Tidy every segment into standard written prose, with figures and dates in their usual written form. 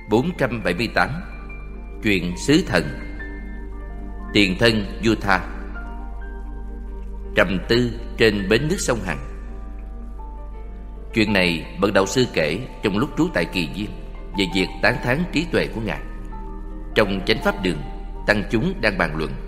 478. Chuyện sứ thần. Tiền thân Utah. Trầm tư trên bến nước sông Hằng. Chuyện này bậc đạo sư kể trong lúc trú tại Kỳ Viên về việc tán thán trí tuệ của Ngài. Trong Chánh Pháp Đường, tăng chúng đang bàn luận: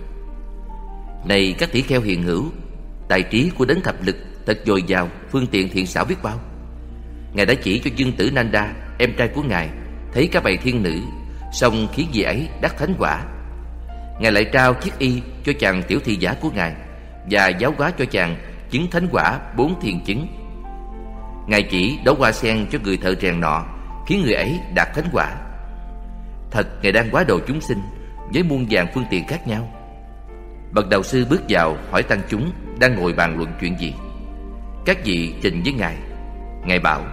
này các tỷ kheo hiền hữu, tài trí của đấng thập lực thật dồi dào, phương tiện thiện xảo biết bao. Ngài đã chỉ cho Dương tử Nanda, em trai của Ngài, thấy các bầy thiên nữ, song khiến vị ấy đắc thánh quả. Ngài lại trao chiếc y cho chàng tiểu thị giả của Ngài và giáo hóa cho chàng chứng thánh quả 4 thiền chứng. Ngài chỉ đóa hoa sen cho người thợ rèn nọ, khiến người ấy đạt thánh quả. Thật Ngài đang hóa độ chúng sinh với muôn vàn phương tiện khác nhau. Bậc đạo sư bước vào hỏi tăng chúng đang ngồi bàn luận chuyện gì. Các vị trình với Ngài. Ngài bảo: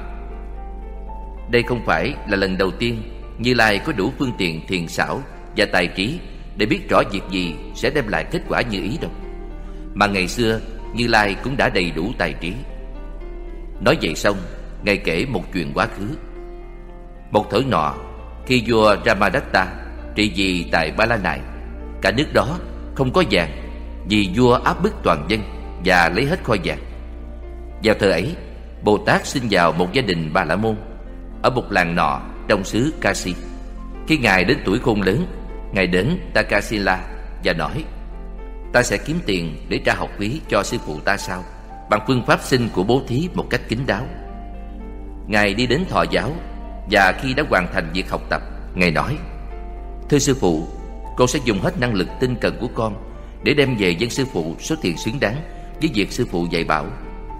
đây không phải là lần đầu tiên Như Lai có đủ phương tiện thiền xảo và tài trí để biết rõ việc gì sẽ đem lại kết quả như ý đâu, mà ngày xưa Như Lai cũng đã đầy đủ tài trí. Nói vậy xong, Ngài kể một chuyện quá khứ. Một thời nọ, khi vua Ramadatta trị vì tại Ba La Nại, cả nước đó không có vàng, vì vua áp bức toàn dân và lấy hết kho vàng. Vào thời ấy, Bồ Tát sinh vào một gia đình Bà La Môn ở một làng nọ trong xứ Kasi. Khi Ngài đến tuổi khôn lớn, Ngài đến Takasila và nói: ta sẽ kiếm tiền để trả học phí cho sư phụ ta sau, bằng phương pháp sinh của bố thí một cách kín đáo. Ngài đi đến thọ giáo, và khi đã hoàn thành việc học tập, Ngài nói: thưa sư phụ, con sẽ dùng hết năng lực tinh cần của con để đem về dâng sư phụ số tiền xứng đáng với việc sư phụ dạy bảo.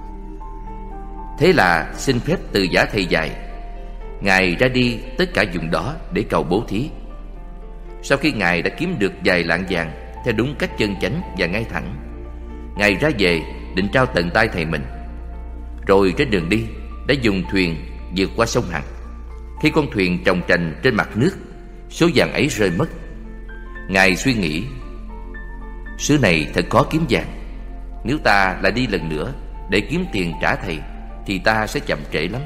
Thế là xin phép từ giả thầy dạy, Ngài ra đi tất cả vùng đó để cầu bố thí. Sau khi Ngài đã kiếm được vài lạng vàng theo đúng cách chân chánh và ngay thẳng, Ngài ra về định trao tận tay thầy mình. Rồi trên đường đi đã dùng thuyền vượt qua sông Hằng. Khi con thuyền trồng trành trên mặt nước, số vàng ấy rơi mất. Ngài suy nghĩ: xứ này thật khó kiếm vàng. Nếu ta lại đi lần nữa để kiếm tiền trả thầy thì ta sẽ chậm trễ lắm.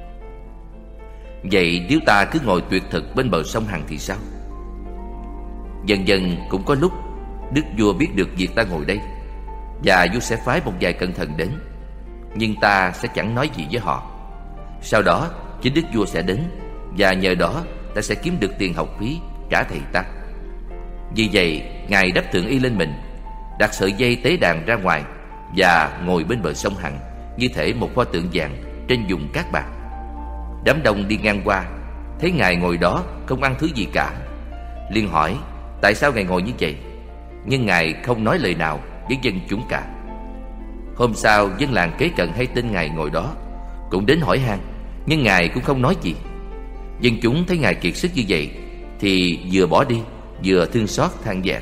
Vậy nếu ta cứ ngồi tuyệt thực bên bờ sông Hằng thì sao? Dần dần cũng có lúc đức vua biết được việc ta ngồi đây, và vua sẽ phái một vài cận thần đến, nhưng ta sẽ chẳng nói gì với họ. Sau đó chính đức vua sẽ đến, và nhờ đó ta sẽ kiếm được tiền học phí trả thầy ta. Vì vậy Ngài đắp thượng y lên mình, đặt sợi dây tế đàn ra ngoài, và ngồi bên bờ sông Hằng như thể một pho tượng vàng trên vùng cát bạc. Đám đông đi ngang qua thấy Ngài ngồi đó không ăn thứ gì cả, liền hỏi tại sao Ngài ngồi như vậy. Nhưng Ngài không nói lời nào với dân chúng cả. Hôm sau, dân làng kế cận hay tin Ngài ngồi đó cũng đến hỏi han, nhưng Ngài cũng không nói gì. Dân chúng thấy Ngài kiệt sức như vậy thì vừa bỏ đi vừa thương xót than vãn.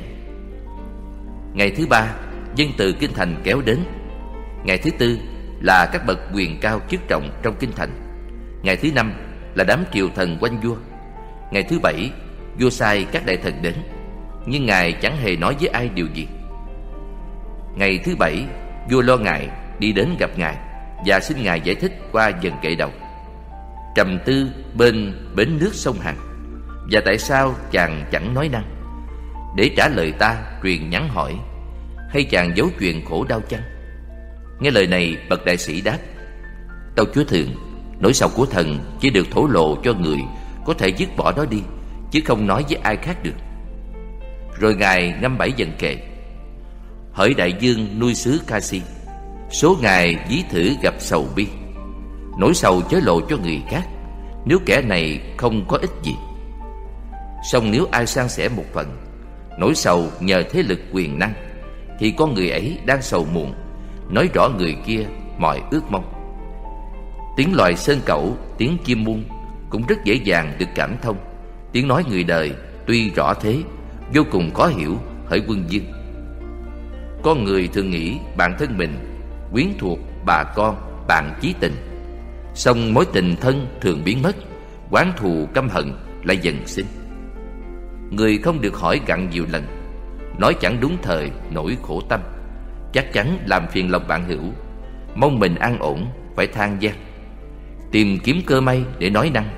Ngày thứ ba, dân từ kinh thành kéo đến. Ngày thứ tư là các bậc quyền cao chức trọng trong kinh thành. Ngày thứ năm là đám triều thần quanh vua. Ngày thứ bảy, vua sai các đại thần đến, nhưng Ngài chẳng hề nói với ai điều gì. Ngày thứ bảy, vua lo ngại đi đến gặp Ngài và xin Ngài giải thích qua dần kệ đầu. Trầm tư bên bến nước sông Hằng, và tại sao chàng chẳng nói năng? Để trả lời ta, truyền nhắn hỏi: hay chàng giấu chuyện khổ đau chăng? Nghe lời này, bậc đại sĩ đáp: tâu chúa thượng, nỗi sầu của thần chỉ được thổ lộ cho người có thể dứt bỏ nó đi, chứ không nói với ai khác được. Rồi Ngài ngâm 7 dần kệ: hỡi đại dương nuôi xứ Kasi, số ngày ví thử gặp sầu bi. Nỗi sầu chớ lộ cho người khác, nếu kẻ này không có ích gì. Song nếu ai san sẻ một phần, nỗi sầu nhờ thế lực quyền năng, thì con người ấy đang sầu muộn, nói rõ người kia mọi ước mong. Tiếng loài sơn cẩu, tiếng chim muôn cũng rất dễ dàng được cảm thông. Tiếng nói người đời tuy rõ thế, vô cùng khó hiểu, hỡi quân vương. Con người thường nghĩ bản thân mình quyến thuộc bà con, bạn chí tình. Song mối tình thân thường biến mất, oán thù căm hận lại dần sinh. Người không được hỏi gặn nhiều lần, nói chẳng đúng thời nỗi khổ tâm, chắc chắn làm phiền lòng bạn hữu. Mong mình an ổn phải than vang, tìm kiếm cơ may để nói năng,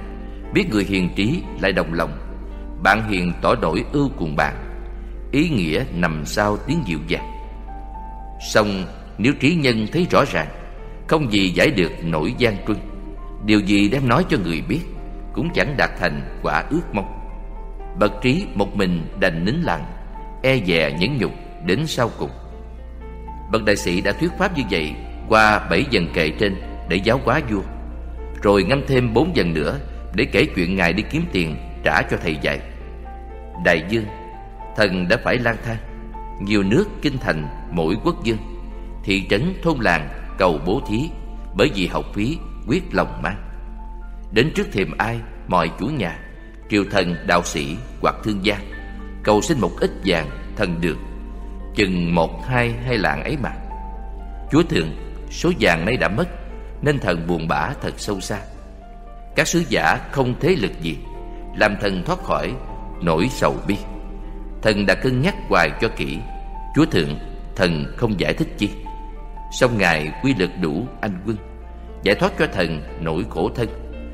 Biết người hiền trí lại đồng lòng, bạn hiền tỏ nỗi ưu cùng bạn, ý nghĩa nằm sau tiếng dịu dàng. Song nếu trí nhân thấy rõ ràng, không gì giải được nỗi gian truân, điều gì đem nói cho người biết cũng chẳng đạt thành quả ước mong. Bậc trí một mình đành nín lặng, e dè nhẫn nhục đến sau cùng. Bậc đại sĩ đã thuyết pháp như vậy qua 7 dần kệ trên để giáo hóa vua, rồi ngâm thêm 4 dần nữa để kể chuyện ngài đi kiếm tiền trả cho thầy dạy. Đại dương, thần đã phải lang thang nhiều nước kinh thành mỗi quốc dương, thị trấn thôn làng cầu bố thí, bởi vì học phí quyết lòng mang. Đến trước thềm ai mọi chủ nhà, triều thần đạo sĩ hoặc thương gia, cầu xin một ít vàng thần được, chừng 1-2 lạng ấy mà. Chúa thượng, số vàng nay đã mất, nên thần buồn bã thật sâu xa. Các sứ giả không thế lực gì, làm thần thoát khỏi nỗi sầu bi. Thần đã cân nhắc hoài cho kỹ, chúa thượng, thần không giải thích chi. Song ngài quy lực đủ anh quân, giải thoát cho thần nỗi khổ thân.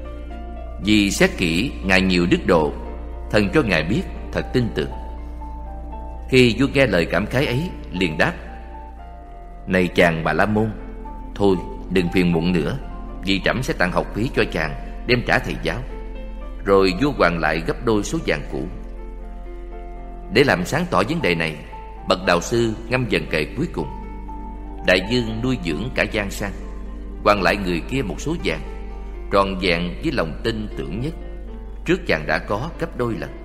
Vì xét kỹ ngài nhiều đức độ, thần cho ngài biết thật tin tưởng. Khi vua nghe lời cảm khái ấy, liền đáp: Này chàng Bà La Môn, thôi đừng phiền muộn nữa, vì trẫm sẽ tặng học phí cho chàng đem trả thầy giáo. Rồi vua hoàn lại gấp đôi số vàng cũ. Để làm sáng tỏ vấn đề này, bậc đạo sư ngâm dần kệ cuối cùng: Đại dương nuôi dưỡng cả gian sang, hoàn lại người kia một số vàng, tròn vẹn với lòng tin tưởng nhất, trước chàng đã có gấp đôi lần.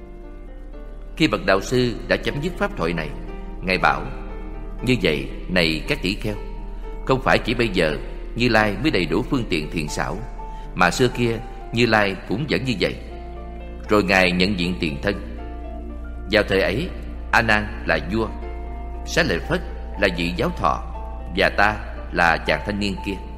Khi bậc đạo sư đã chấm dứt pháp thoại này, ngài bảo: Như vậy này các tỷ kheo, không phải chỉ bây giờ Như Lai mới đầy đủ phương tiện thiện xảo, mà xưa kia Như Lai cũng vẫn như vậy. Rồi ngài nhận diện tiền thân. Vào thời ấy, A Nan là vua, Xá Lợi Phất là vị giáo thọ, và ta là chàng thanh niên kia.